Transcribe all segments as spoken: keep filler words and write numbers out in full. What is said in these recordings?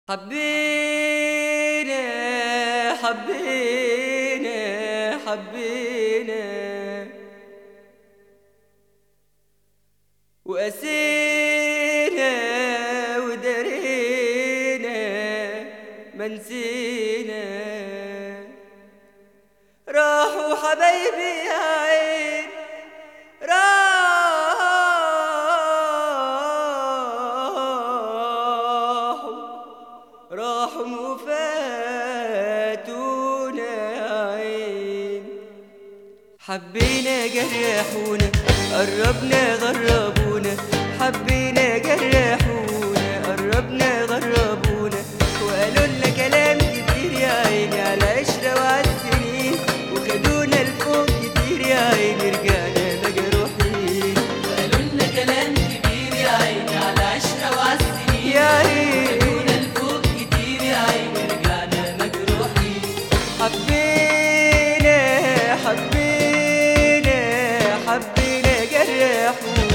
حبينا حبينا حبينا وقسينا ودرينا ما نسينا. راحوا حبايبي يا عين راحوا راحوا وفاتونا يا عين. حبينا جرحونا قربنا غربونا، حبينا جرحونا قربنا غربونا، وقالوا لنا كلام كتير يا عيني على عشرة وعلى السنين، وخدونا لفوق كتير يا عيني رجعنا مجروحين. وقالوا لنا كلام كبير يا عيني على عشرة وعلى السنين يا عيني وخدونا لفوق كتير يا عيني رجعنا مجروحين. حبينا حبينا حبينا جرحونا.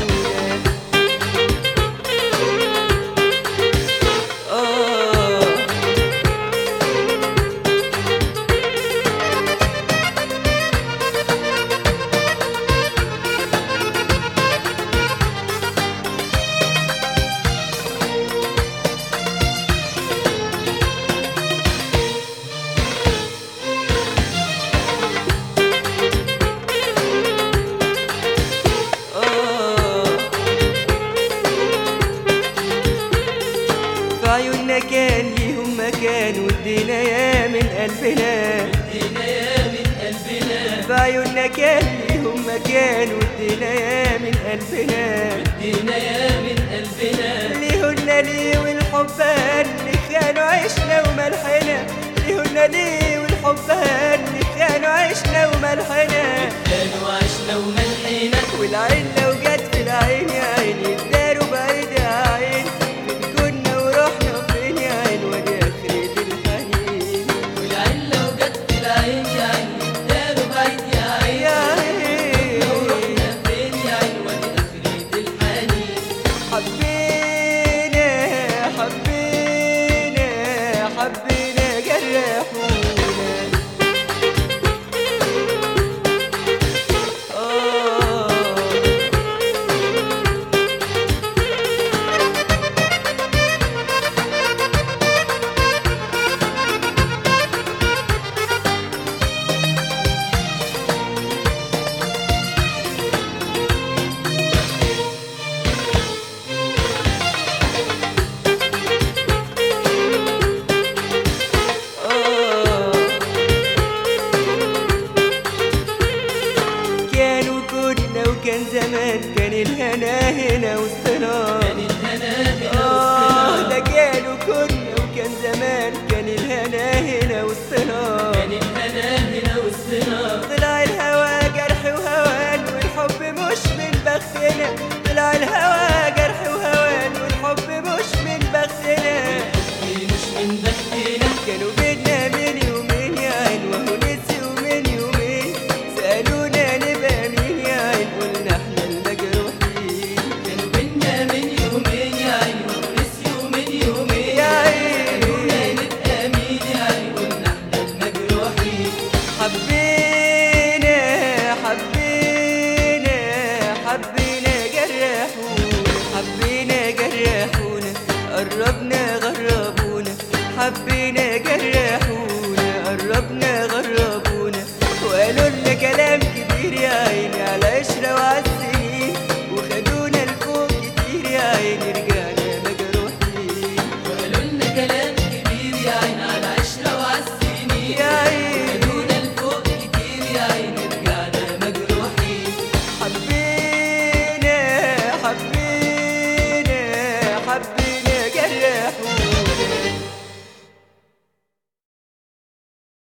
عيوننا كان ليهم مكان وادينا يا من قلبنا، ادينا يا من قلبنا. بعيوننا كان ليهم مكان وادينا يا من قلبنا، ادينا يا من قلبنا. ليهن ليه والحبان اللي خانوا عشنا وملحنا، ليهن ليه والحبان اللي خانوا عشنا وملحنا، كانوا عشنا وملحنا. والعين لو جت في العين يا عيني الداروا بعيد يا عين، فين كنا ورحنا فين يا عين ودي اخرة الحنين. والعين لو جت في العين يا عيني داروا بعيد يا عين، يا عين ورحنا فين يا عين ودي اخرة الحنين. حبينا حبينا حبينا جرحونا. وكان زمان كان الهنا هنا وسطنا، كان الهنا هنا آه وسطنا. ده كان وكنا وكان زمان كان الهنا هنا وسطنا، كان الهنا هنا وسطنا. طلع الهوى جرح وهوان والحب مش من بختنا، طلع الهوى جرح وهوان والحب مش من بختنا، مش من بختنا. كانوا بينا من يومين يا عين وهو نسيوا من يومين، سألونا نبقى مين يا عين قلنا احنا المجروحين. كانوا بينا من يومين يا عين ونسيوا من يومين، يا عين سألونا نبقى مين يا عين قلنا احنا المجروحين. حبينا حبينا حبينا جرحونا، حبينا جرحونا قربنا غربونا، حبينا جرحونا قربنا غربونا، وقالوا لنا كلام كبير يا عيني على عشرة وعلى